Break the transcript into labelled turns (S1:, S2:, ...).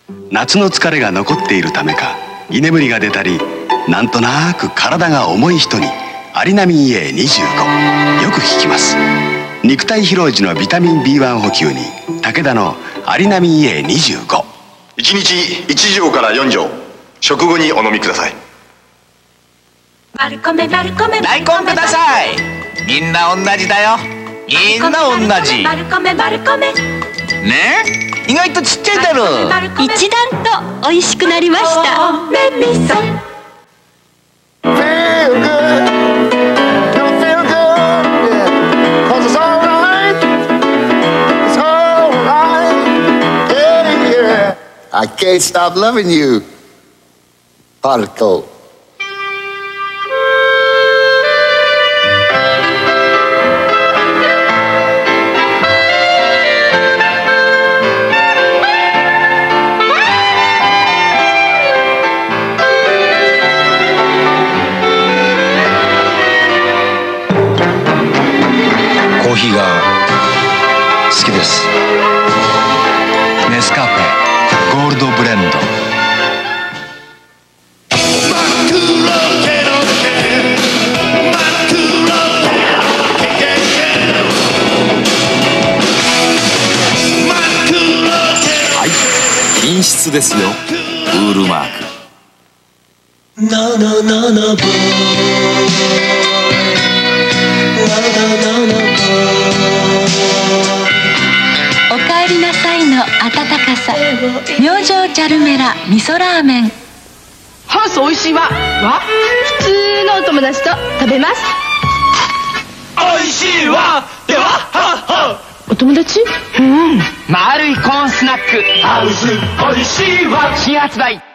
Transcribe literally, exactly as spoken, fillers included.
S1: 夏の疲れが残っているためか居眠りが出たり、なんとなく体が重い人にアリナミン エーにじゅうご よく効きます。肉体疲労時のビタミン ビーワン 補給に武田のアリナミン エーにじゅうご。
S2: いちにちいち錠からよん錠、食後にお飲みください。
S3: マルコメマルコメ
S4: 大根ください。みんな同じだよ。みんな同じ。
S3: マルコメマルコメ
S4: ねえ、意外とちっちゃいだろ。
S5: 一段と美味しくなりました。
S3: メミソ
S6: I can't stop loving you, Particle.
S7: コーヒーが好きです。ネスカフェゴールドブレンド。
S4: はい、品質ですよ、ウールマーク。
S5: おかえりなさいの温かさ。明星チャルメラ味噌ラーメン。
S8: ハウス美味しいわは普通のお友達と食べます。
S4: おいしいわでははは。
S8: お友達？
S4: 丸いコーンスナックハウスおいしいわ新発売。